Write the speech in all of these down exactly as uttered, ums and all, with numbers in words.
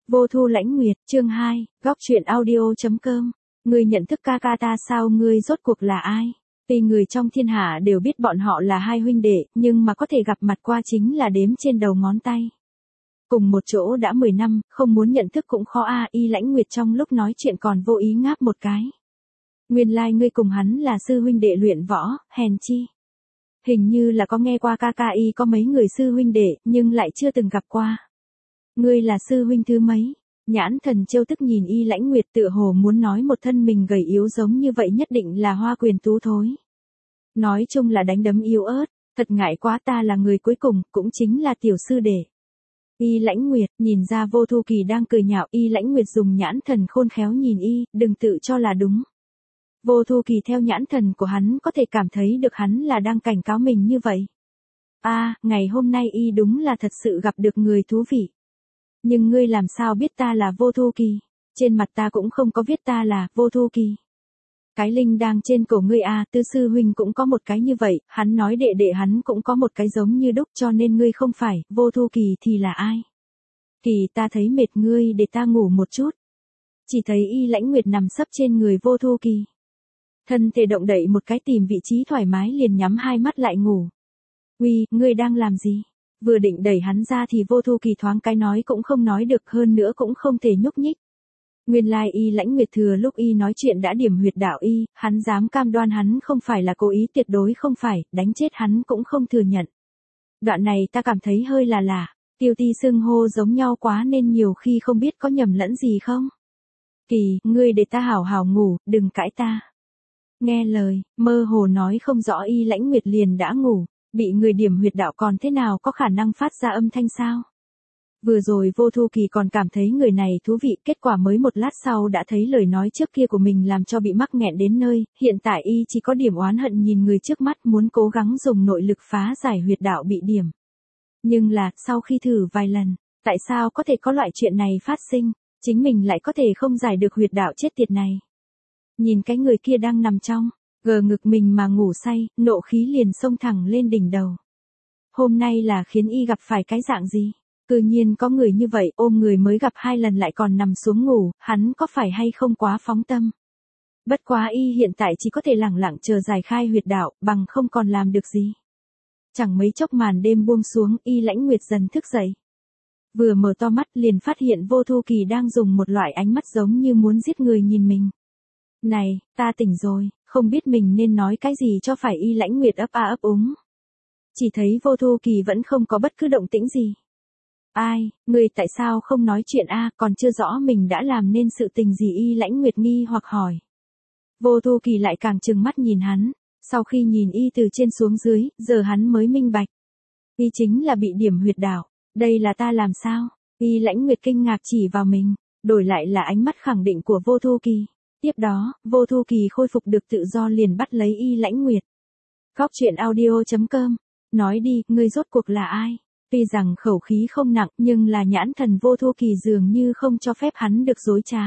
Vô Thu Lãnh Nguyệt, chương hai, góc truyện audio.com. Ngươi nhận thức ca ca ta sao, ngươi rốt cuộc là ai? Tuy người trong thiên hạ đều biết bọn họ là hai huynh đệ, nhưng mà có thể gặp mặt qua chính là đếm trên đầu ngón tay. Cùng một chỗ đã mười năm, không muốn nhận thức cũng khó a. Y Lãnh Nguyệt trong lúc nói chuyện còn vô ý ngáp một cái. Nguyên lai like ngươi cùng hắn là sư huynh đệ luyện võ, hèn chi. Hình như là có nghe qua ca ca y có mấy người sư huynh đệ, nhưng lại chưa từng gặp qua. Ngươi là sư huynh thứ mấy? Nhãn Thần trêu tức nhìn Y Lãnh Nguyệt, tựa hồ muốn nói một thân mình gầy yếu giống như vậy nhất định là hoa quyền tú thối. Nói chung là đánh đấm yếu ớt, thật ngại quá, ta là người cuối cùng, cũng chính là tiểu sư đệ. Y Lãnh Nguyệt nhìn ra Vô Thu Kỳ đang cười nhạo, Y Lãnh Nguyệt dùng nhãn thần khôn khéo nhìn y, đừng tự cho là đúng. Vô Thu Kỳ theo nhãn thần của hắn có thể cảm thấy được hắn là đang cảnh cáo mình như vậy. A, à, ngày hôm nay y đúng là thật sự gặp được người thú vị. Nhưng ngươi làm sao biết ta là Vô Thu Kỳ? Trên mặt ta cũng không có viết ta là Vô Thu Kỳ. Cái linh đang trên cổ ngươi à, Tư sư huynh cũng có một cái như vậy, hắn nói đệ đệ hắn cũng có một cái giống như đúc, cho nên ngươi không phải. Vô Thu Kỳ thì là ai? Kỳ, ta thấy mệt, ngươi để ta ngủ một chút. Chỉ thấy Y Lãnh Nguyệt nằm sấp trên người Vô Thu Kỳ. Thân thể động đậy một cái, tìm vị trí thoải mái liền nhắm hai mắt lại ngủ. Uy, ngươi đang làm gì? Vừa định đẩy hắn ra thì Vô Thu Kỳ thoáng cái nói cũng không nói được, hơn nữa cũng không thể nhúc nhích. Nguyên lai like Y Lãnh Nguyệt thừa lúc y nói chuyện đã điểm huyệt đạo y, hắn dám cam đoan hắn không phải là cố ý, tuyệt đối không phải, đánh chết hắn cũng không thừa nhận. Đoạn này ta cảm thấy hơi là lạ, Tiêu Ti xưng hô giống nhau quá nên nhiều khi không biết có nhầm lẫn gì không. Kỳ, ngươi để ta hảo hảo ngủ, đừng cãi ta. Nghe lời, mơ hồ nói không rõ Y Lãnh Nguyệt liền đã ngủ. Bị người điểm huyệt đạo còn thế nào có khả năng phát ra âm thanh sao? Vừa rồi Vô Thu Kỳ còn cảm thấy người này thú vị, kết quả mới một lát sau đã thấy lời nói trước kia của mình làm cho bị mắc nghẹn đến nơi, hiện tại y chỉ có điểm oán hận nhìn người trước mắt, muốn cố gắng dùng nội lực phá giải huyệt đạo bị điểm. Nhưng là, sau khi thử vài lần, tại sao có thể có loại chuyện này phát sinh, chính mình lại có thể không giải được huyệt đạo chết tiệt này. Nhìn cái người kia đang nằm trong gờ ngực mình mà ngủ say, nộ khí liền xông thẳng lên đỉnh đầu. Hôm nay là khiến y gặp phải cái dạng gì? Cư nhiên có người như vậy, ôm người mới gặp hai lần lại còn nằm xuống ngủ, hắn có phải hay không quá phóng tâm? Bất quá y hiện tại chỉ có thể lẳng lặng chờ giải khai huyệt đạo, bằng không còn làm được gì. Chẳng mấy chốc màn đêm buông xuống, Y Lãnh Nguyệt dần thức dậy. Vừa mở to mắt liền phát hiện Vô Thu Kỳ đang dùng một loại ánh mắt giống như muốn giết người nhìn mình. Này, ta tỉnh rồi, không biết mình nên nói cái gì cho phải. Y Lãnh Nguyệt ấp a ấp úng. Chỉ thấy Vô Thu Kỳ vẫn không có bất cứ động tĩnh gì. Ai, ngươi tại sao không nói chuyện a, còn chưa rõ mình đã làm nên sự tình gì? Y Lãnh Nguyệt nghi hoặc hỏi. Vô Thu Kỳ lại càng trừng mắt nhìn hắn, sau khi nhìn y từ trên xuống dưới, giờ hắn mới minh bạch. Y chính là bị điểm huyệt đạo, đây là ta làm sao? Y Lãnh Nguyệt kinh ngạc chỉ vào mình, đổi lại là ánh mắt khẳng định của Vô Thu Kỳ. Tiếp đó, Vô Thu Kỳ khôi phục được tự do liền bắt lấy Y Lãnh Nguyệt. Góc truyện audio.com, nói đi, ngươi rốt cuộc là ai? Tuy rằng khẩu khí không nặng nhưng là nhãn thần Vô Thu Kỳ dường như không cho phép hắn được dối trá.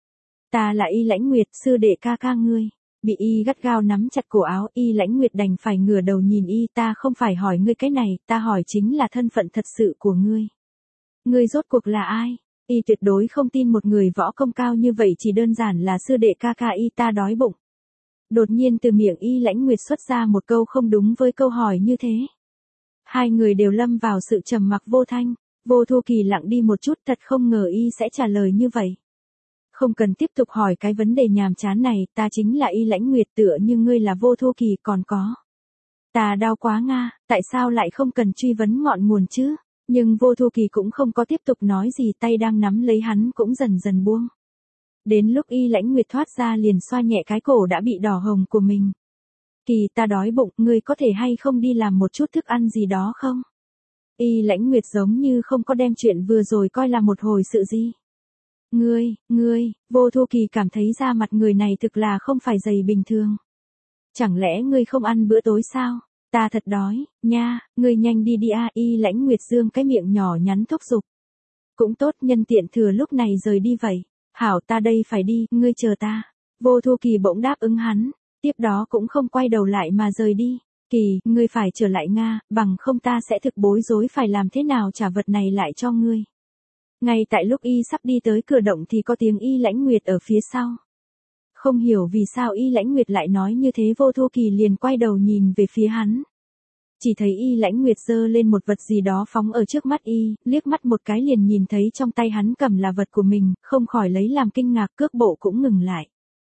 Ta là Y Lãnh Nguyệt, sư đệ ca ca ngươi. Bị y gắt gao nắm chặt cổ áo, Y Lãnh Nguyệt đành phải ngửa đầu nhìn y, ta không phải hỏi ngươi cái này, ta hỏi chính là thân phận thật sự của ngươi. Ngươi rốt cuộc là ai? Y tuyệt đối không tin một người võ công cao như vậy chỉ đơn giản là sư đệ ca ca y, ta đói bụng. Đột nhiên từ miệng Y Lãnh Nguyệt xuất ra một câu không đúng với câu hỏi như thế. Hai người đều lâm vào sự trầm mặc vô thanh. Vô Thu Kỳ lặng đi một chút, thật không ngờ y sẽ trả lời như vậy. Không cần tiếp tục hỏi cái vấn đề nhàm chán này, ta chính là Y Lãnh Nguyệt, tựa như ngươi là Vô Thu Kỳ còn có. Ta đau quá nga, tại sao lại không cần truy vấn ngọn nguồn chứ? Nhưng Vô Thu Kỳ cũng không có tiếp tục nói gì, tay đang nắm lấy hắn cũng dần dần buông. Đến lúc Y Lãnh Nguyệt thoát ra liền xoa nhẹ cái cổ đã bị đỏ hồng của mình. Kỳ, ta đói bụng, ngươi có thể hay không đi làm một chút thức ăn gì đó không? Y Lãnh Nguyệt giống như không có đem chuyện vừa rồi coi là một hồi sự gì. Ngươi, ngươi, Vô Thu Kỳ cảm thấy da mặt người này thực là không phải dày bình thường. Chẳng lẽ ngươi không ăn bữa tối sao? Ta thật đói, nha, ngươi nhanh đi đi a. Y Lãnh Nguyệt dương cái miệng nhỏ nhắn thúc giục. Cũng tốt, nhân tiện thừa lúc này rời đi vậy. Hảo, ta đây phải đi, ngươi chờ ta. Vô Thu Kỳ bỗng đáp ứng hắn, tiếp đó cũng không quay đầu lại mà rời đi. Kỳ, ngươi phải trở lại Nga, bằng không ta sẽ thực bối rối phải làm thế nào trả vật này lại cho ngươi. Ngay tại lúc y sắp đi tới cửa động thì có tiếng Y Lãnh Nguyệt ở phía sau. Không hiểu vì sao Y Lãnh Nguyệt lại nói như thế, Vô Thu Kỳ liền quay đầu nhìn về phía hắn. Chỉ thấy Y Lãnh Nguyệt giơ lên một vật gì đó phóng ở trước mắt y, liếc mắt một cái liền nhìn thấy trong tay hắn cầm là vật của mình, không khỏi lấy làm kinh ngạc, cước bộ cũng ngừng lại.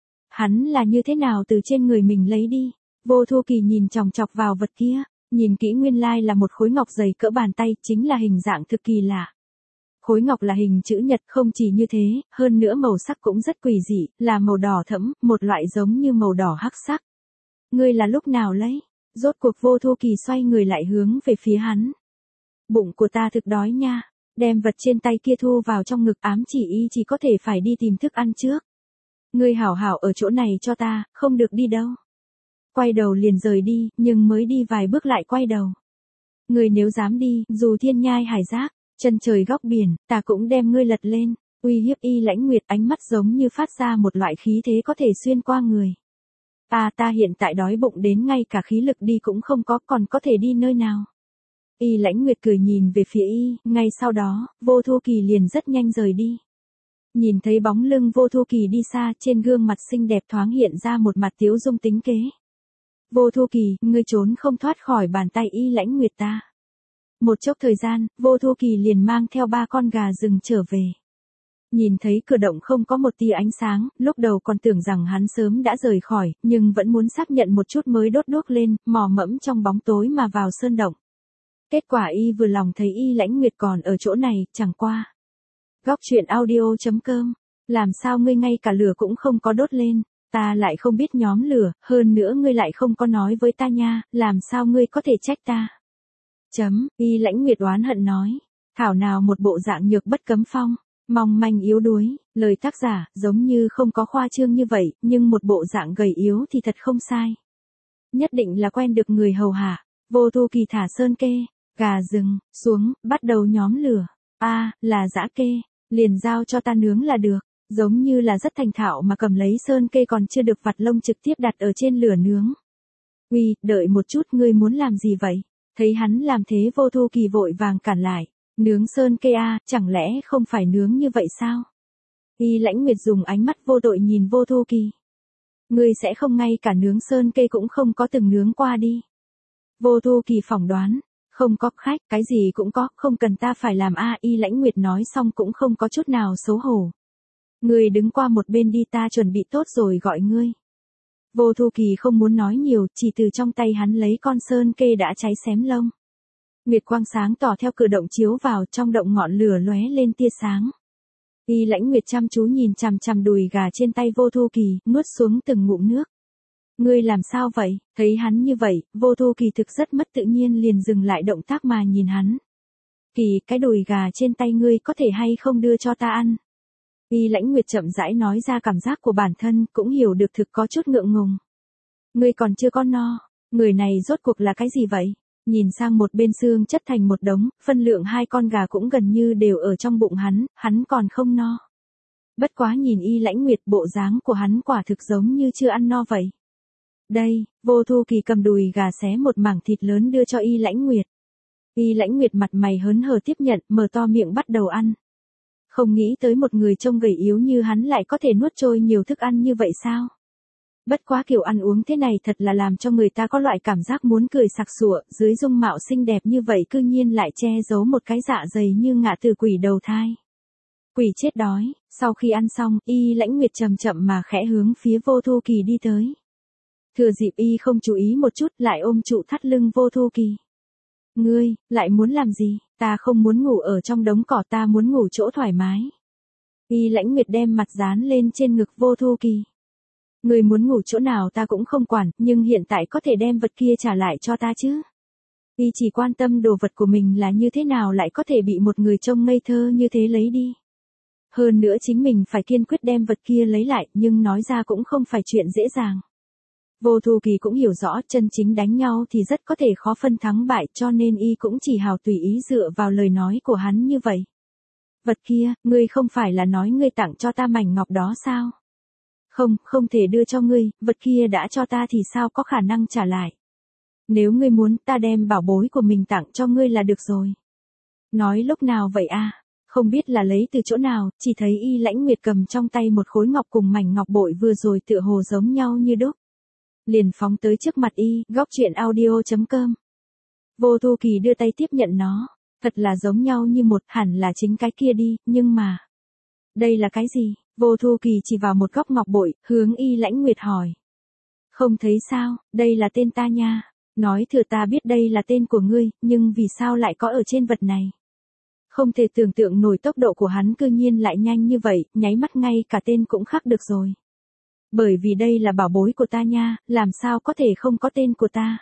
Hắn là như thế nào từ trên người mình lấy đi? Vô Thu Kỳ nhìn chòng chọc vào vật kia, nhìn kỹ nguyên lai là một khối ngọc dày cỡ bàn tay, chính là hình dạng thực kỳ lạ. Khối ngọc là hình chữ nhật, không chỉ như thế, hơn nữa màu sắc cũng rất quỷ dị, là màu đỏ thẫm, một loại giống như màu đỏ hắc sắc. Ngươi là lúc nào lấy? Rốt cuộc Vô Thu Kỳ xoay người lại hướng về phía hắn. Bụng của ta thực đói nha, đem vật trên tay kia thu vào trong ngực, ám chỉ y chỉ có thể phải đi tìm thức ăn trước. Ngươi hảo hảo ở chỗ này cho ta, không được đi đâu. Quay đầu liền rời đi, nhưng mới đi vài bước lại quay đầu. Ngươi nếu dám đi, dù thiên nhai hải giác, chân trời góc biển, ta cũng đem ngươi lật lên, uy hiếp Y Lãnh Nguyệt, ánh mắt giống như phát ra một loại khí thế có thể xuyên qua người. Ta ta hiện tại đói bụng đến ngay cả khí lực đi cũng không có, còn có thể đi nơi nào. Y Lãnh Nguyệt cười nhìn về phía y, ngay sau đó, Vô Thu Kỳ liền rất nhanh rời đi. Nhìn thấy bóng lưng Vô Thu Kỳ đi xa, trên gương mặt xinh đẹp thoáng hiện ra một mặt tiếu dung tính kế. Vô Thu Kỳ, ngươi trốn không thoát khỏi bàn tay Y Lãnh Nguyệt ta. Một chốc thời gian, Vô Thu Kỳ liền mang theo ba con gà rừng trở về. Nhìn thấy cửa động không có một tia ánh sáng, lúc đầu còn tưởng rằng hắn sớm đã rời khỏi, nhưng vẫn muốn xác nhận một chút mới đốt đuốc lên, mò mẫm trong bóng tối mà vào sơn động. Kết quả y vừa lòng thấy Y Lãnh Nguyệt còn ở chỗ này, chẳng qua. Góc truyện audio chấm com, làm sao ngươi ngay cả lửa cũng không có đốt lên, ta lại không biết nhóm lửa, hơn nữa ngươi lại không có nói với ta nha, làm sao ngươi có thể trách ta. Chấm, Y Lãnh Nguyệt oán hận nói, thảo nào một bộ dạng nhược bất cấm phong. Mong manh yếu đuối, lời tác giả, giống như không có khoa trương như vậy, nhưng một bộ dạng gầy yếu thì thật không sai. Nhất định là quen được người hầu hạ. Vô Thu Kỳ thả sơn kê, gà rừng, xuống, bắt đầu nhóm lửa. A, à, là dã kê, liền giao cho ta nướng là được. Giống như là rất thành thạo mà cầm lấy sơn kê còn chưa được vặt lông trực tiếp đặt ở trên lửa nướng. Uy, đợi một chút, ngươi muốn làm gì vậy? Thấy hắn làm thế, Vô Thu Kỳ vội vàng cản lại. Nướng sơn kê a, chẳng lẽ không phải nướng như vậy sao? Y Lãnh Nguyệt dùng ánh mắt vô tội nhìn Vô Thu Kỳ. Ngươi sẽ không ngay cả nướng sơn kê cũng không có từng nướng qua đi. Vô Thu Kỳ phỏng đoán, không có khách, cái gì cũng có, không cần ta phải làm a. Y Lãnh Nguyệt nói xong cũng không có chút nào xấu hổ. Ngươi đứng qua một bên đi, ta chuẩn bị tốt rồi gọi ngươi. Vô Thu Kỳ không muốn nói nhiều, chỉ từ trong tay hắn lấy con sơn kê đã cháy xém lông. Nguyệt quang sáng tỏ theo cửa động chiếu vào, trong động ngọn lửa lóe lên tia sáng. Y Lãnh Nguyệt chăm chú nhìn chằm chằm đùi gà trên tay Vô Thu Kỳ, nuốt xuống từng ngụm nước. Ngươi làm sao vậy? Thấy hắn như vậy, Vô Thu Kỳ thực rất mất tự nhiên liền dừng lại động tác mà nhìn hắn. Kỳ, cái đùi gà trên tay ngươi có thể hay không đưa cho ta ăn? Y Lãnh Nguyệt chậm rãi nói ra cảm giác của bản thân, cũng hiểu được thực có chút ngượng ngùng. Ngươi còn chưa có no, người này rốt cuộc là cái gì vậy? Nhìn sang một bên xương chất thành một đống, phân lượng hai con gà cũng gần như đều ở trong bụng hắn, hắn còn không no. Bất quá nhìn Y Lãnh Nguyệt, bộ dáng của hắn quả thực giống như chưa ăn no vậy. Đây, Vô Thu Kỳ cầm đùi gà xé một mảng thịt lớn đưa cho Y Lãnh Nguyệt. Y Lãnh Nguyệt mặt mày hớn hở tiếp nhận, mở to miệng bắt đầu ăn. Không nghĩ tới một người trông gầy yếu như hắn lại có thể nuốt trôi nhiều thức ăn như vậy sao? Bất quá kiểu ăn uống thế này thật là làm cho người ta có loại cảm giác muốn cười sặc sụa, dưới dung mạo xinh đẹp như vậy cư nhiên lại che giấu một cái dạ dày như ngạ từ quỷ đầu thai. Quỷ chết đói, sau khi ăn xong, Y Lãnh Nguyệt chậm chậm mà khẽ hướng phía Vô Thu Kỳ đi tới. Thừa dịp y không chú ý một chút lại ôm trụ thắt lưng Vô Thu Kỳ. Ngươi, lại muốn làm gì? Ta không muốn ngủ ở trong đống cỏ, ta muốn ngủ chỗ thoải mái. Y Lãnh Nguyệt đem mặt dán lên trên ngực Vô Thu Kỳ. Ngươi muốn ngủ chỗ nào ta cũng không quản, nhưng hiện tại có thể đem vật kia trả lại cho ta chứ? Y chỉ quan tâm đồ vật của mình là như thế nào lại có thể bị một người trông ngây thơ như thế lấy đi. Hơn nữa chính mình phải kiên quyết đem vật kia lấy lại, nhưng nói ra cũng không phải chuyện dễ dàng. Vô Thu Kỳ cũng hiểu rõ chân chính đánh nhau thì rất có thể khó phân thắng bại, cho nên y cũng chỉ hào tùy ý dựa vào lời nói của hắn như vậy. Vật kia, ngươi không phải là nói ngươi tặng cho ta mảnh ngọc đó sao? Không, không thể đưa cho ngươi, vật kia đã cho ta thì sao có khả năng trả lại. Nếu ngươi muốn ta đem bảo bối của mình tặng cho ngươi là được rồi. Nói lúc nào vậy a? Không biết là lấy từ chỗ nào, chỉ thấy Y Lãnh Nguyệt cầm trong tay một khối ngọc cùng mảnh ngọc bội vừa rồi tựa hồ giống nhau như đúc. Liền phóng tới trước mặt Y, góc truyện audio chấm com. Vô Thu Kỳ đưa tay tiếp nhận nó, thật là giống nhau như một, hẳn là chính cái kia đi, nhưng mà... Đây là cái gì? Vô Thu Kỳ chỉ vào một góc ngọc bội, hướng Y Lãnh Nguyệt hỏi. Không thấy sao, đây là tên ta nha. Nói thừa ta biết đây là tên của ngươi, nhưng vì sao lại có ở trên vật này? Không thể tưởng tượng nổi tốc độ của hắn cư nhiên lại nhanh như vậy, nháy mắt ngay cả tên cũng khắc được rồi. Bởi vì đây là bảo bối của ta nha, làm sao có thể không có tên của ta?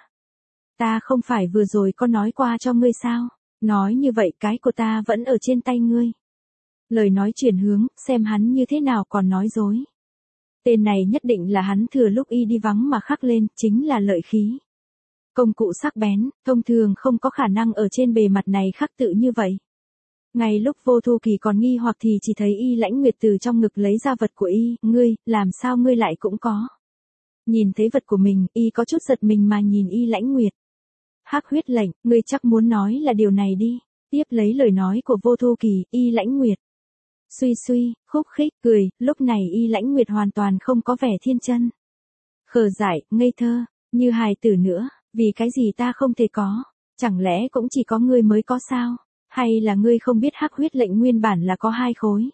Ta không phải vừa rồi có nói qua cho ngươi sao? Nói như vậy cái của ta vẫn ở trên tay ngươi. Lời nói chuyển hướng, xem hắn như thế nào còn nói dối. Tên này nhất định là hắn thừa lúc Y đi vắng mà khắc lên, chính là lợi khí. Công cụ sắc bén, thông thường không có khả năng ở trên bề mặt này khắc tự như vậy. Ngay lúc Vô Thu Kỳ còn nghi hoặc thì chỉ thấy Y Lãnh Nguyệt từ trong ngực lấy ra vật của Y, ngươi, làm sao ngươi lại cũng có. Nhìn thấy vật của mình, Y có chút giật mình mà nhìn Y Lãnh Nguyệt. Hắc huyết lệnh, ngươi chắc muốn nói là điều này đi. Tiếp lấy lời nói của Vô Thu Kỳ, Y Lãnh Nguyệt. Suy suy, khúc khích, cười, lúc này Y Lãnh Nguyệt hoàn toàn không có vẻ thiên chân. Khờ dại, ngây thơ, như hài tử nữa, vì cái gì ta không thể có, chẳng lẽ cũng chỉ có ngươi mới có sao, hay là ngươi không biết hắc huyết lệnh nguyên bản là có hai khối.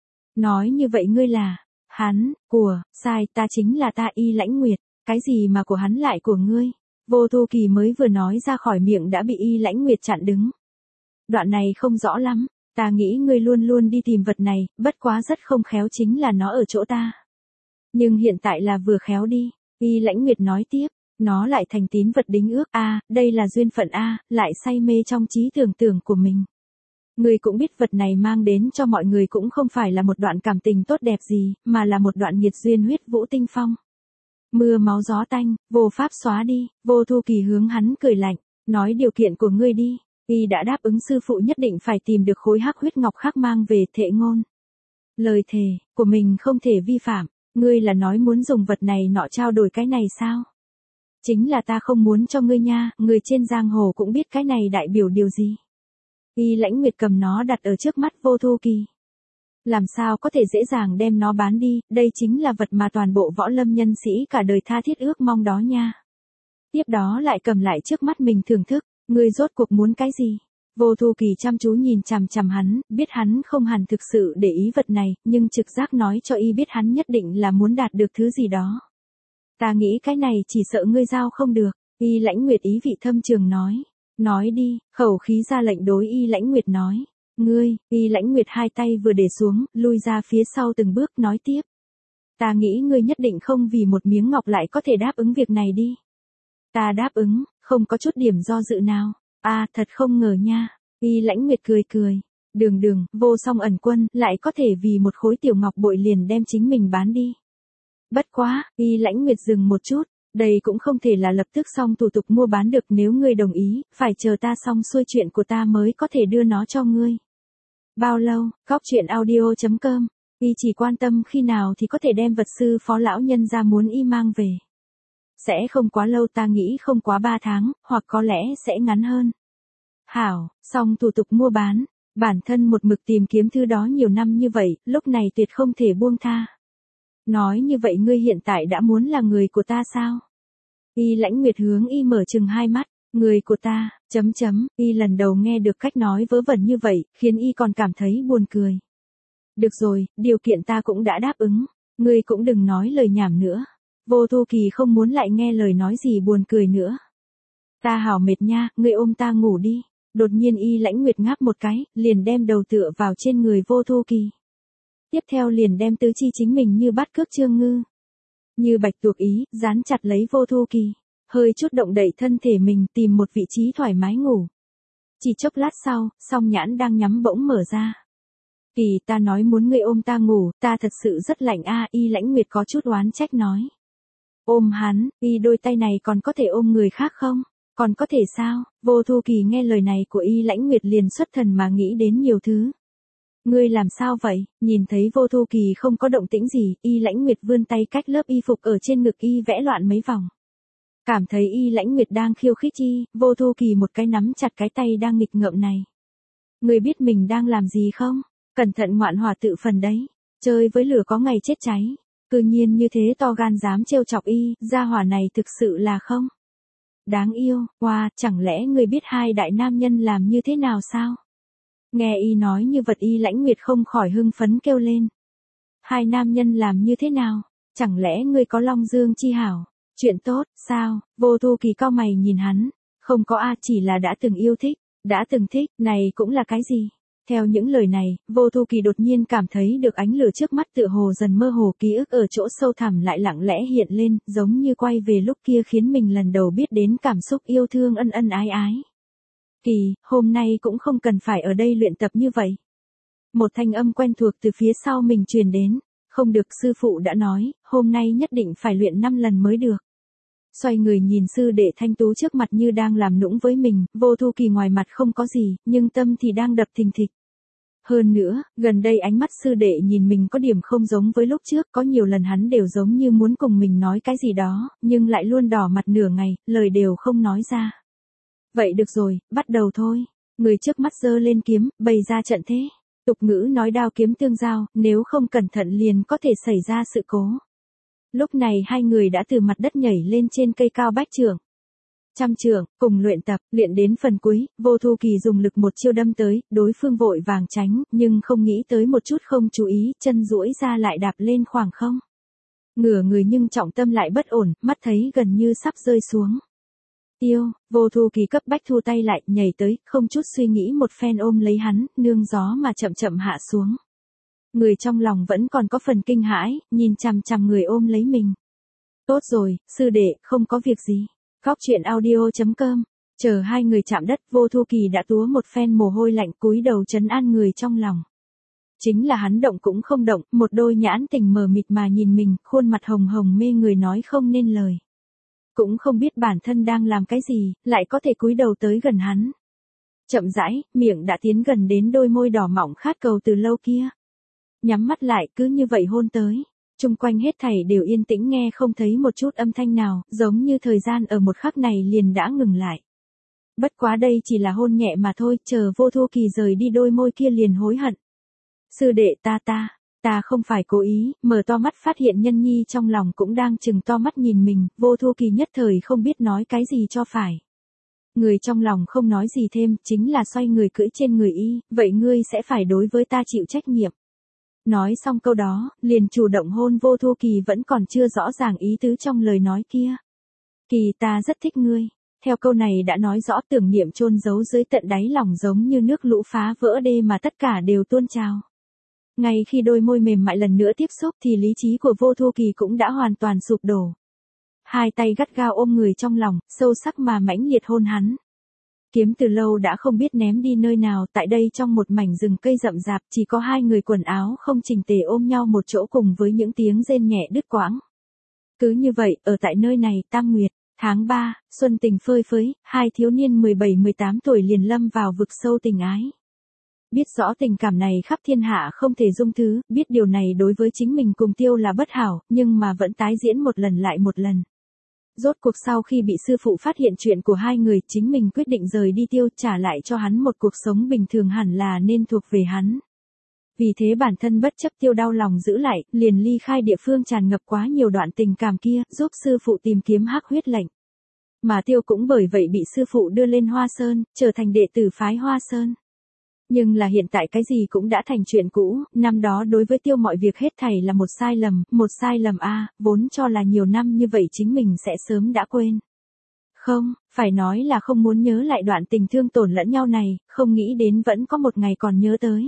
Nói như vậy ngươi là, hắn, của, sai, ta chính là ta Y Lãnh Nguyệt, cái gì mà của hắn lại của ngươi. Vô Thu Kỳ mới vừa nói ra khỏi miệng đã bị Y Lãnh Nguyệt chặn đứng. Đoạn này không rõ lắm. Ta nghĩ ngươi luôn luôn đi tìm vật này, bất quá rất không khéo chính là nó ở chỗ ta. Nhưng hiện tại là vừa khéo đi, Y Lãnh Nguyệt nói tiếp, nó lại thành tín vật đính ước a, à, đây là duyên phận a, à, lại say mê trong trí tưởng tượng của mình. Ngươi cũng biết vật này mang đến cho mọi người cũng không phải là một đoạn cảm tình tốt đẹp gì, mà là một đoạn nhiệt duyên huyết vũ tinh phong. Mưa máu gió tanh, vô pháp xóa đi, Vô Thu Kỳ hướng hắn cười lạnh, nói điều kiện của ngươi đi. Y đã đáp ứng sư phụ nhất định phải tìm được khối hắc huyết ngọc khác mang về thệ ngôn. Lời thề của mình không thể vi phạm, ngươi là nói muốn dùng vật này nọ trao đổi cái này sao? Chính là ta không muốn cho ngươi nha, người trên giang hồ cũng biết cái này đại biểu điều gì. Y Lãnh Nguyệt cầm nó đặt ở trước mắt Vô Thu Kỳ. Làm sao có thể dễ dàng đem nó bán đi, đây chính là vật mà toàn bộ võ lâm nhân sĩ cả đời tha thiết ước mong đó nha. Tiếp đó lại cầm lại trước mắt mình thưởng thức. Ngươi rốt cuộc muốn cái gì? Vô Thu Kỳ chăm chú nhìn chằm chằm hắn, biết hắn không hẳn thực sự để ý vật này, nhưng trực giác nói cho Y biết hắn nhất định là muốn đạt được thứ gì đó. Ta nghĩ cái này chỉ sợ ngươi giao không được, Y Lãnh Nguyệt ý vị thâm trường nói. Nói đi, khẩu khí ra lệnh đối Y Lãnh Nguyệt nói. Ngươi, Y Lãnh Nguyệt hai tay vừa để xuống, lui ra phía sau từng bước nói tiếp. Ta nghĩ ngươi nhất định không vì một miếng ngọc lại có thể đáp ứng việc này đi. Ta đáp ứng, không có chút điểm do dự nào. A, à, thật không ngờ nha. Y Lãnh Nguyệt cười cười. Đường đường, Vô Song ẩn quân, lại có thể vì một khối tiểu ngọc bội liền đem chính mình bán đi. Bất quá, Y Lãnh Nguyệt dừng một chút. Đây cũng không thể là lập tức xong thủ tục mua bán được, nếu ngươi đồng ý, phải chờ ta xong xuôi chuyện của ta mới có thể đưa nó cho ngươi. Bao lâu? Góc truyện audio chấm com. Y chỉ quan tâm khi nào thì có thể đem vật sư phó lão nhân ra muốn Y mang về. Sẽ không quá lâu, ta nghĩ không quá ba tháng, hoặc có lẽ sẽ ngắn hơn. Hảo, xong thủ tục mua bán, bản thân một mực tìm kiếm thứ đó nhiều năm như vậy, lúc này tuyệt không thể buông tha. Nói như vậy ngươi hiện tại đã muốn là người của ta sao? Y Lãnh Nguyệt hướng Y mở chừng hai mắt, người của ta, chấm chấm, Y lần đầu nghe được cách nói vớ vẩn như vậy, khiến Y còn cảm thấy buồn cười. Được rồi, điều kiện ta cũng đã đáp ứng, ngươi cũng đừng nói lời nhảm nữa. Vô Thu Kỳ không muốn lại nghe lời nói gì buồn cười nữa. Ta hảo mệt nha, ngươi ôm ta ngủ đi. Đột nhiên Y Lãnh Nguyệt ngáp một cái, liền đem đầu tựa vào trên người Vô Thu Kỳ. Tiếp theo liền đem tứ chi chính mình như bắt cước Trương Ngư. Như bạch tuộc ý, dán chặt lấy Vô Thu Kỳ. Hơi chút động đậy thân thể mình tìm một vị trí thoải mái ngủ. Chỉ chốc lát sau, song nhãn đang nhắm bỗng mở ra. Kỳ, ta nói muốn ngươi ôm ta ngủ, ta thật sự rất lạnh a. Y Lãnh Nguyệt có chút oán trách nói. Ôm hắn, Y đôi tay này còn có thể ôm người khác không? Còn có thể sao? Vô Thu Kỳ nghe lời này của Y Lãnh Nguyệt liền xuất thần mà nghĩ đến nhiều thứ. Ngươi làm sao vậy? Nhìn thấy Vô Thu Kỳ không có động tĩnh gì, Y Lãnh Nguyệt vươn tay cách lớp y phục ở trên ngực Y vẽ loạn mấy vòng. Cảm thấy Y Lãnh Nguyệt đang khiêu khích Y, Vô Thu Kỳ một cái nắm chặt cái tay đang nghịch ngợm này. Ngươi biết mình đang làm gì không? Cẩn thận ngoạn hỏa tự phần đấy. Chơi với lửa có ngày chết cháy. Cư nhiên như thế to gan dám trêu chọc y, gia hỏa này thực sự là không? Đáng yêu, wow, chẳng lẽ ngươi biết hai đại nam nhân làm như thế nào sao? Nghe y nói như vật y Lãnh Nguyệt không khỏi hưng phấn kêu lên. Hai nam nhân làm như thế nào? Chẳng lẽ ngươi có Long Dương chi hảo? Chuyện tốt, sao? Vô Thu Kỳ cau mày nhìn hắn. Không có a, chỉ là đã từng yêu thích. Đã từng thích, này cũng là cái gì? Theo những lời này, Vô Thu Kỳ đột nhiên cảm thấy được ánh lửa trước mắt tựa hồ dần mơ hồ, ký ức ở chỗ sâu thẳm lại lặng lẽ hiện lên, giống như quay về lúc kia khiến mình lần đầu biết đến cảm xúc yêu thương ân ân ái ái. Kỳ, hôm nay cũng không cần phải ở đây luyện tập như vậy. Một thanh âm quen thuộc từ phía sau mình truyền đến. Không được, sư phụ đã nói, hôm nay nhất định phải luyện năm lần mới được. Xoay người nhìn sư đệ thanh tú trước mặt như đang làm nũng với mình, Vô Thu Kỳ ngoài mặt không có gì, nhưng tâm thì đang đập thình thịch. Hơn nữa, gần đây ánh mắt sư đệ nhìn mình có điểm không giống với lúc trước, có nhiều lần hắn đều giống như muốn cùng mình nói cái gì đó, nhưng lại luôn đỏ mặt nửa ngày, lời đều không nói ra. Vậy được rồi, bắt đầu thôi. Người trước mắt giơ lên kiếm, bày ra trận thế. Tục ngữ nói đao kiếm tương giao, nếu không cẩn thận liền có thể xảy ra sự cố. Lúc này hai người đã từ mặt đất nhảy lên trên cây cao bách trượng. Trăm trượng, cùng luyện tập, luyện đến phần cuối, Vô Thu Kỳ dùng lực một chiêu đâm tới, đối phương vội vàng tránh, nhưng không nghĩ tới một chút không chú ý, chân duỗi ra lại đạp lên khoảng không. Ngửa người nhưng trọng tâm lại bất ổn, mắt thấy gần như sắp rơi xuống. Tiêu, Vô Thu Kỳ cấp bách thu tay lại, nhảy tới, không chút suy nghĩ một phen ôm lấy hắn, nương gió mà chậm chậm hạ xuống. Người trong lòng vẫn còn có phần kinh hãi, nhìn chằm chằm người ôm lấy mình. Tốt rồi, sư đệ, không có việc gì. Góc truyện audio chấm com. Chờ hai người chạm đất, Vô Thu Kỳ đã túa một phen mồ hôi lạnh, cúi đầu trấn an người trong lòng. Chính là hắn động cũng không động, một đôi nhãn tình mờ mịt mà nhìn mình, khuôn mặt hồng hồng mê người nói không nên lời. Cũng không biết bản thân đang làm cái gì, lại có thể cúi đầu tới gần hắn. Chậm rãi, miệng đã tiến gần đến đôi môi đỏ mọng khát cầu từ lâu kia. Nhắm mắt lại, cứ như vậy hôn tới. Chung quanh hết thảy đều yên tĩnh, nghe không thấy một chút âm thanh nào, giống như thời gian ở một khắc này liền đã ngừng lại. Bất quá đây chỉ là hôn nhẹ mà thôi, chờ Vô Thu Kỳ rời đi đôi môi kia liền hối hận. Sư đệ ta ta, ta không phải cố ý, mở to mắt phát hiện Nhân Nhi trong lòng cũng đang chừng to mắt nhìn mình, Vô Thu Kỳ nhất thời không biết nói cái gì cho phải. Người trong lòng không nói gì thêm, chính là xoay người cưỡi trên người y, vậy ngươi sẽ phải đối với ta chịu trách nhiệm. Nói xong câu đó, liền chủ động hôn Vô Thu Kỳ vẫn còn chưa rõ ràng ý tứ trong lời nói kia. Kỳ, ta rất thích ngươi. Theo câu này đã nói rõ tưởng niệm chôn giấu dưới tận đáy lòng giống như nước lũ phá vỡ đê mà tất cả đều tuôn trào. Ngay khi đôi môi mềm mại lần nữa tiếp xúc thì lý trí của Vô Thu Kỳ cũng đã hoàn toàn sụp đổ. Hai tay gắt gao ôm người trong lòng, sâu sắc mà mãnh liệt hôn hắn. Kiếm từ lâu đã không biết ném đi nơi nào, tại đây trong một mảnh rừng cây rậm rạp chỉ có hai người quần áo không chỉnh tề ôm nhau một chỗ cùng với những tiếng rên nhẹ đứt quãng. Cứ như vậy, ở tại nơi này, Tam Nguyệt, tháng ba, xuân tình phơi phới, hai thiếu niên mười bảy mười tám tuổi liền lâm vào vực sâu tình ái. Biết rõ tình cảm này khắp thiên hạ không thể dung thứ, biết điều này đối với chính mình cùng Tiêu là bất hảo, nhưng mà vẫn tái diễn một lần lại một lần. Rốt cuộc sau khi bị sư phụ phát hiện chuyện của hai người, chính mình quyết định rời đi Tiêu, trả lại cho hắn một cuộc sống bình thường hẳn là nên thuộc về hắn. Vì thế bản thân bất chấp Tiêu đau lòng giữ lại, liền ly khai địa phương tràn ngập quá nhiều đoạn tình cảm kia, giúp sư phụ tìm kiếm hắc huyết lệnh. Mà Tiêu cũng bởi vậy bị sư phụ đưa lên Hoa Sơn, trở thành đệ tử phái Hoa Sơn. Nhưng là hiện tại cái gì cũng đã thành chuyện cũ, năm đó đối với Tiêu mọi việc hết thảy là một sai lầm, một sai lầm a, vốn cho là nhiều năm như vậy chính mình sẽ sớm đã quên. Không, phải nói là không muốn nhớ lại đoạn tình thương tổn lẫn nhau này, không nghĩ đến vẫn có một ngày còn nhớ tới.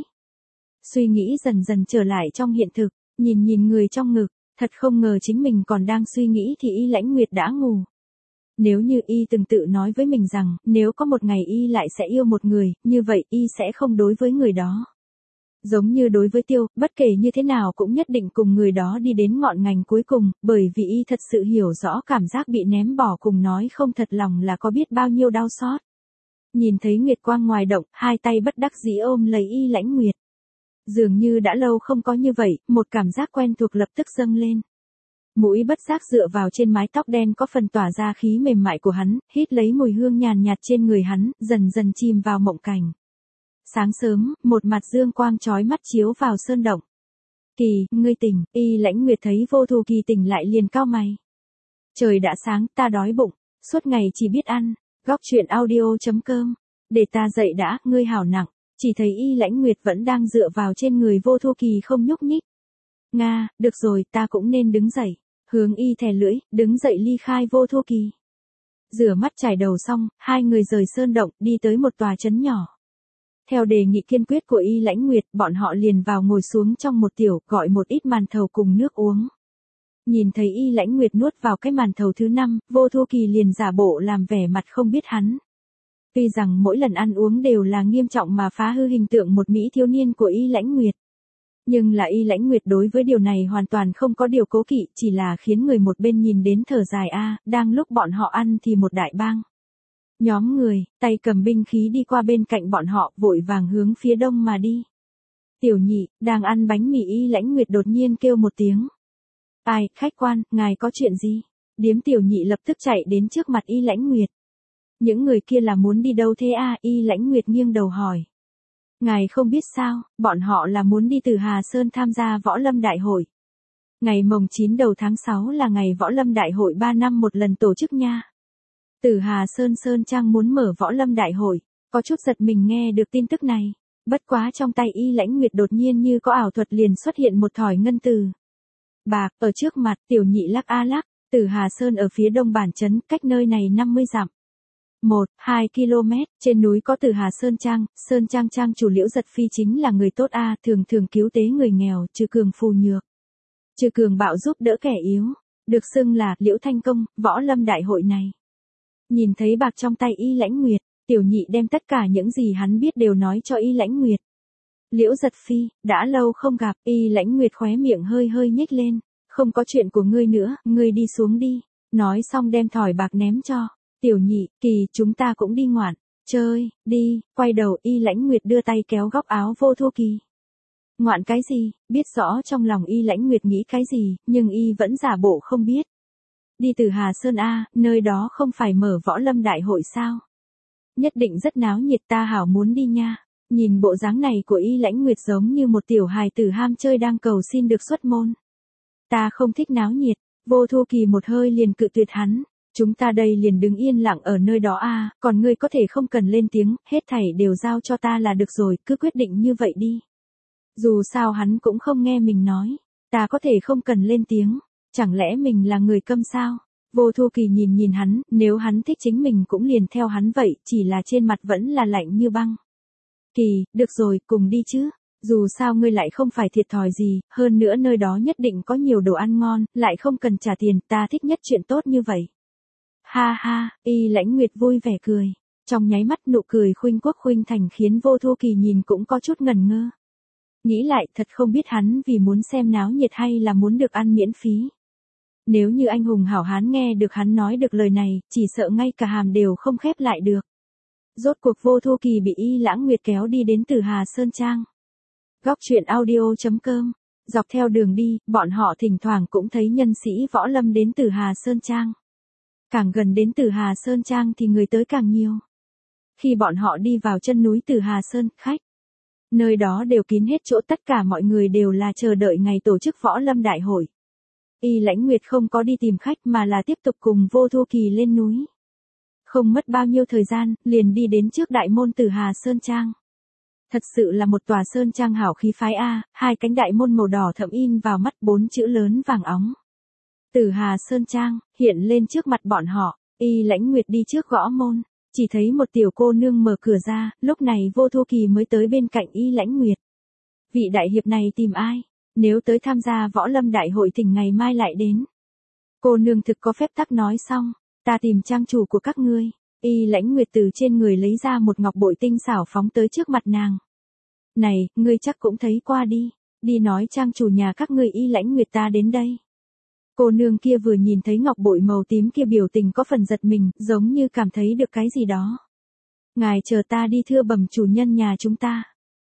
Suy nghĩ dần dần trở lại trong hiện thực, nhìn nhìn người trong ngực, thật không ngờ chính mình còn đang suy nghĩ thì y Lãnh Nguyệt đã ngủ. Nếu như y từng tự nói với mình rằng, nếu có một ngày y lại sẽ yêu một người, như vậy y sẽ không đối với người đó. Giống như đối với Tiêu, bất kể như thế nào cũng nhất định cùng người đó đi đến ngọn ngành cuối cùng, bởi vì y thật sự hiểu rõ cảm giác bị ném bỏ cùng nói không thật lòng là có biết bao nhiêu đau xót. Nhìn thấy nguyệt quang ngoài động, hai tay bất đắc dĩ ôm lấy y Lãnh Nguyệt. Dường như đã lâu không có như vậy, một cảm giác quen thuộc lập tức dâng lên. Mũi bất giác dựa vào trên mái tóc đen có phần tỏa ra khí mềm mại của hắn, hít lấy mùi hương nhàn nhạt trên người hắn, dần dần chìm vào mộng cảnh. Sáng sớm, một mặt dương quang chói mắt chiếu vào sơn động. Kỳ, ngươi tỉnh, Y Lãnh Nguyệt thấy Vô Thu Kỳ tỉnh lại liền cau mày. Trời đã sáng, ta đói bụng, suốt ngày chỉ biết ăn, góc chuyện audio chấm com. Để ta dậy đã, ngươi hảo nặng, chỉ thấy Y Lãnh Nguyệt vẫn đang dựa vào trên người Vô Thu Kỳ không nhúc nhích. Nga, được rồi, ta cũng nên đứng dậy, hướng Y thè lưỡi, đứng dậy ly khai Vô Thu Kỳ. Rửa mắt chải đầu xong, hai người rời sơn động, đi tới một tòa trấn nhỏ. Theo đề nghị kiên quyết của Y Lãnh Nguyệt, bọn họ liền vào ngồi xuống trong một tiểu, gọi một ít màn thầu cùng nước uống. Nhìn thấy Y Lãnh Nguyệt nuốt vào cái màn thầu thứ năm, Vô Thu Kỳ liền giả bộ làm vẻ mặt không biết hắn. Tuy rằng mỗi lần ăn uống đều là nghiêm trọng mà phá hư hình tượng một mỹ thiếu niên của Y Lãnh Nguyệt. Nhưng là Y Lãnh Nguyệt đối với điều này hoàn toàn không có điều cố kỵ, chỉ là khiến người một bên nhìn đến thở dài a, đang lúc bọn họ ăn thì một đại bang. Nhóm người, tay cầm binh khí đi qua bên cạnh bọn họ, vội vàng hướng phía đông mà đi. Tiểu nhị, đang ăn bánh mì Y Lãnh Nguyệt đột nhiên kêu một tiếng. Ai, khách quan, ngài có chuyện gì? Điếm tiểu nhị lập tức chạy đến trước mặt Y Lãnh Nguyệt. Những người kia là muốn đi đâu thế a? Y Lãnh Nguyệt nghiêng đầu hỏi. Ngài không biết sao, bọn họ là muốn đi từ Hà Sơn tham gia võ lâm đại hội. Ngày mồng chín đầu tháng sáu là ngày võ lâm đại hội ba năm một lần tổ chức nha. Từ Hà Sơn Sơn Trang muốn mở võ lâm đại hội, có chút giật mình nghe được tin tức này. Bất quá trong tay Y Lãnh Nguyệt đột nhiên như có ảo thuật liền xuất hiện một thỏi ngân từ. Bạc, ở trước mặt, tiểu nhị lắc a lắc, từ Hà Sơn ở phía đông bản trấn, cách nơi này năm mươi dặm. một, hai ki lô mét, trên núi có Từ Hà Sơn Trang, Sơn Trang Trang chủ Liễu Giật Phi chính là người tốt a, thường thường cứu tế người nghèo, trừ cường phù nhược. Trừ cường bạo giúp đỡ kẻ yếu, được xưng là Liễu Thanh Công, võ lâm đại hội này. Nhìn thấy bạc trong tay Y Lãnh Nguyệt, tiểu nhị đem tất cả những gì hắn biết đều nói cho Y Lãnh Nguyệt. Liễu Giật Phi, đã lâu không gặp, Y Lãnh Nguyệt khóe miệng hơi hơi nhếch lên, không có chuyện của ngươi nữa, ngươi đi xuống đi, nói xong đem thỏi bạc ném cho. Tiểu nhị, Kỳ, chúng ta cũng đi ngoạn, chơi, đi, quay đầu Y Lãnh Nguyệt đưa tay kéo góc áo Vô Thu Kỳ. Ngoạn cái gì, biết rõ trong lòng Y Lãnh Nguyệt nghĩ cái gì, nhưng Y vẫn giả bộ không biết. Đi từ Hà Sơn A, nơi đó không phải mở võ lâm đại hội sao? Nhất định rất náo nhiệt, ta hảo muốn đi nha. Nhìn bộ dáng này của Y Lãnh Nguyệt giống như một tiểu hài tử ham chơi đang cầu xin được xuất môn. Ta không thích náo nhiệt, Vô Thu Kỳ một hơi liền cự tuyệt hắn. Chúng ta đây liền đứng yên lặng ở nơi đó a, còn ngươi có thể không cần lên tiếng, hết thảy đều giao cho ta là được rồi, cứ quyết định như vậy đi. Dù sao hắn cũng không nghe mình nói, ta có thể không cần lên tiếng, chẳng lẽ mình là người câm sao? Vô Thu Kỳ nhìn nhìn hắn, nếu hắn thích chính mình cũng liền theo hắn vậy, chỉ là trên mặt vẫn là lạnh như băng. Kỳ, được rồi, cùng đi chứ. Dù sao ngươi lại không phải thiệt thòi gì, hơn nữa nơi đó nhất định có nhiều đồ ăn ngon, lại không cần trả tiền, ta thích nhất chuyện tốt như vậy. Ha ha, Y Lãnh Nguyệt vui vẻ cười. Trong nháy mắt nụ cười khuynh quốc khuynh thành khiến Vô Thu Kỳ nhìn cũng có chút ngần ngơ. Nghĩ lại thật không biết hắn vì muốn xem náo nhiệt hay là muốn được ăn miễn phí. Nếu như anh hùng hảo hán nghe được hắn nói được lời này, chỉ sợ ngay cả hàm đều không khép lại được. Rốt cuộc Vô Thu Kỳ bị Y Lãng Nguyệt kéo đi đến Từ Hà Sơn Trang. Góc chuyện audio chấm com. Dọc theo đường đi, bọn họ thỉnh thoảng cũng thấy nhân sĩ võ lâm đến Từ Hà Sơn Trang. Càng gần đến Từ Hà Sơn Trang thì người tới càng nhiều. Khi bọn họ đi vào chân núi Từ Hà Sơn, khách. Nơi đó đều kín hết chỗ, tất cả mọi người đều là chờ đợi ngày tổ chức võ lâm đại hội. Y Lãnh Nguyệt không có đi tìm khách mà là tiếp tục cùng Vô Thu Kỳ lên núi. Không mất bao nhiêu thời gian, liền đi đến trước đại môn Từ Hà Sơn Trang. Thật sự là một tòa sơn trang hảo khí phái a, hai cánh đại môn màu đỏ thẫm in vào mắt bốn chữ lớn vàng óng. Từ Hà Sơn Trang, hiện lên trước mặt bọn họ, Y Lãnh Nguyệt đi trước gõ môn, chỉ thấy một tiểu cô nương mở cửa ra, lúc này Vô Thu Kỳ mới tới bên cạnh Y Lãnh Nguyệt. Vị đại hiệp này tìm ai? Nếu tới tham gia võ lâm đại hội thỉnh ngày mai lại đến. Cô nương thực có phép tắc nói xong, ta tìm trang chủ của các ngươi. Y Lãnh Nguyệt từ trên người lấy ra một ngọc bội tinh xảo phóng tới trước mặt nàng. Này, ngươi chắc cũng thấy qua đi, đi nói trang chủ nhà các ngươi Y Lãnh Nguyệt ta đến đây. Cô nương kia vừa nhìn thấy ngọc bội màu tím kia biểu tình có phần giật mình, giống như cảm thấy được cái gì đó. Ngài chờ ta đi thưa bẩm chủ nhân nhà chúng ta.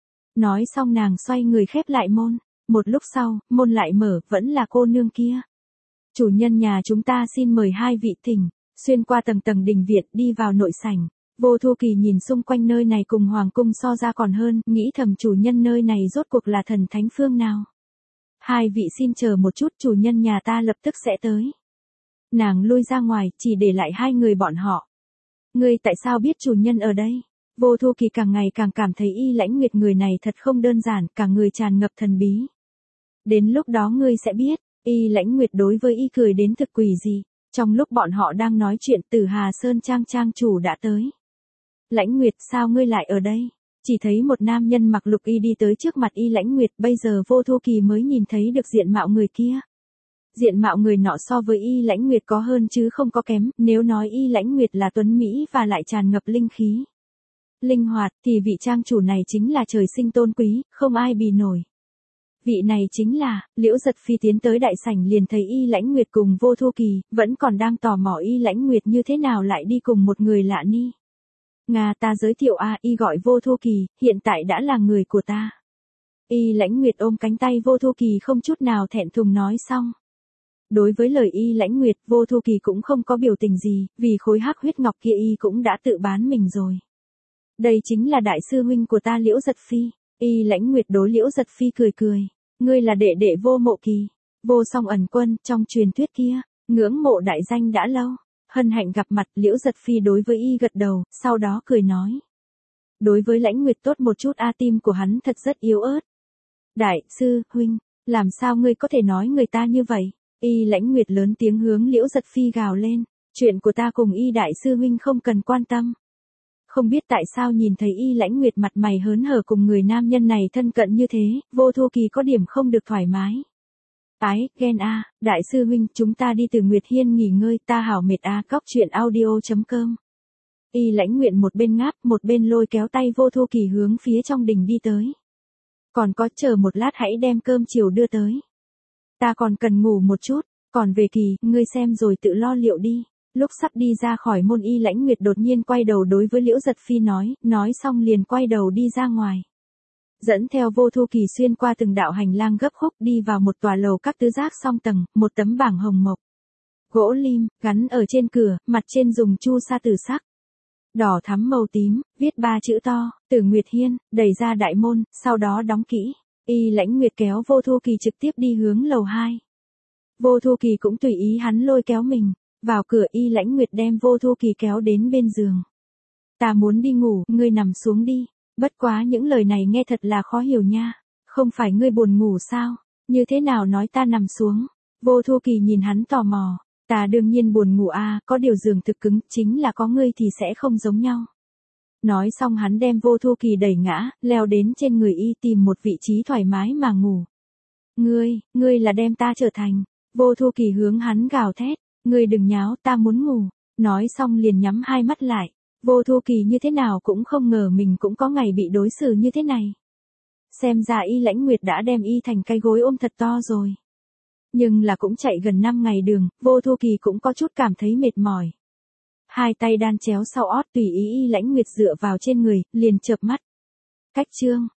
Nói xong nàng xoay người khép lại môn, một lúc sau, môn lại mở, vẫn là cô nương kia. Chủ nhân nhà chúng ta xin mời hai vị thỉnh, xuyên qua tầng tầng đình viện đi vào nội sảnh, Vô Thu Kỳ nhìn xung quanh nơi này cùng hoàng cung so ra còn hơn, nghĩ thầm chủ nhân nơi này rốt cuộc là thần thánh phương nào. Hai vị xin chờ một chút, chủ nhân nhà ta lập tức sẽ tới. Nàng lui ra ngoài, chỉ để lại hai người bọn họ. Ngươi tại sao biết chủ nhân ở đây? Vô Thu Kỳ càng ngày càng cảm thấy Y Lãnh Nguyệt người này thật không đơn giản, cả người tràn ngập thần bí. Đến lúc đó ngươi sẽ biết, Y Lãnh Nguyệt đối với Y cười đến thực quỷ gì. Trong lúc bọn họ đang nói chuyện, Tử Hà Sơn trang trang chủ đã tới. Lãnh Nguyệt, sao ngươi lại ở đây? Chỉ thấy một nam nhân mặc lục y đi tới trước mặt Y Lãnh Nguyệt, bây giờ Vô Thu Kỳ mới nhìn thấy được diện mạo người kia. Diện mạo người nọ so với Y Lãnh Nguyệt có hơn chứ không có kém, nếu nói Y Lãnh Nguyệt là tuấn mỹ và lại tràn ngập linh khí, linh hoạt, thì vị trang chủ này chính là trời sinh tôn quý, không ai bì nổi. Vị này chính là, Liễu Giật Phi tiến tới đại sảnh liền thấy Y Lãnh Nguyệt cùng Vô Thu Kỳ, vẫn còn đang tò mò Y Lãnh Nguyệt như thế nào lại đi cùng một người lạ ni. Nga, ta giới thiệu a, Y gọi Vô Thu Kỳ, hiện tại đã là người của ta. Y Lãnh Nguyệt ôm cánh tay Vô Thu Kỳ không chút nào thẹn thùng nói xong. Đối với lời Y Lãnh Nguyệt, Vô Thu Kỳ cũng không có biểu tình gì, vì khối hắc huyết ngọc kia Y cũng đã tự bán mình rồi. Đây chính là đại sư huynh của ta Liễu Giật Phi. Y Lãnh Nguyệt đối Liễu Giật Phi cười cười. Ngươi là đệ đệ Vô Mộ Kỳ, Vô Song Ẩn Quân, trong truyền thuyết kia, ngưỡng mộ đại danh đã lâu. Hân hạnh gặp mặt. Liễu Giật Phi đối với Y gật đầu, sau đó cười nói. Đối với Lãnh Nguyệt tốt một chút a, tim của hắn thật rất yếu ớt. Đại sư huynh, làm sao ngươi có thể nói người ta như vậy? Y Lãnh Nguyệt lớn tiếng hướng Liễu Giật Phi gào lên. Chuyện của ta cùng Y đại sư huynh không cần quan tâm. Không biết tại sao nhìn thấy Y Lãnh Nguyệt mặt mày hớn hở cùng người nam nhân này thân cận như thế, Vô Thu Kỳ có điểm không được thoải mái. Ái, ghen a, đại sư huynh, chúng ta đi từ Nguyệt Hiên nghỉ ngơi, ta hảo mệt a, cóc truyện audio chấm com. Y Lãnh Nguyệt một bên ngáp, một bên lôi kéo tay Vô Thu Kỳ hướng phía trong đình đi tới. Còn có, chờ một lát hãy đem cơm chiều đưa tới. Ta còn cần ngủ một chút, còn về Kỳ, ngươi xem rồi tự lo liệu đi. Lúc sắp đi ra khỏi môn, Y Lãnh Nguyệt đột nhiên quay đầu đối với Liễu Giật Phi nói, nói xong liền quay đầu đi ra ngoài. Dẫn theo Vô Thu Kỳ xuyên qua từng đạo hành lang gấp khúc đi vào một tòa lầu các tứ giác song tầng, một tấm bảng hồng mộc. Gỗ lim, gắn ở trên cửa, mặt trên dùng chu sa tử sắc. Đỏ thắm màu tím, viết ba chữ to, Tử Nguyệt Hiên, đẩy ra đại môn, sau đó đóng kỹ. Y Lãnh Nguyệt kéo Vô Thu Kỳ trực tiếp đi hướng lầu hai. Vô Thu Kỳ cũng tùy ý hắn lôi kéo mình. Vào cửa, Y Lãnh Nguyệt đem Vô Thu Kỳ kéo đến bên giường. Ta muốn đi ngủ, ngươi nằm xuống đi. Bất quá những lời này nghe thật là khó hiểu nha. Không phải ngươi buồn ngủ sao? Như thế nào nói ta nằm xuống? Vô Thu Kỳ nhìn hắn tò mò. Ta đương nhiên buồn ngủ a, có điều giường thực cứng, chính là có ngươi thì sẽ không giống nhau. Nói xong hắn đem Vô Thu Kỳ đẩy ngã, leo đến trên người Y tìm một vị trí thoải mái mà ngủ. Ngươi, ngươi là đem ta trở thành. Vô Thu Kỳ hướng hắn gào thét. Ngươi đừng nháo, ta muốn ngủ. Nói xong liền nhắm hai mắt lại. Vô Thu Kỳ như thế nào cũng không ngờ mình cũng có ngày bị đối xử như thế này. Xem ra Y Lãnh Nguyệt đã đem Y thành cái gối ôm thật to rồi. Nhưng là cũng chạy gần năm ngày đường, Vô Thu Kỳ cũng có chút cảm thấy mệt mỏi. Hai tay đan chéo sau ót tùy ý Y Lãnh Nguyệt dựa vào trên người, liền chợp mắt. Cách chương.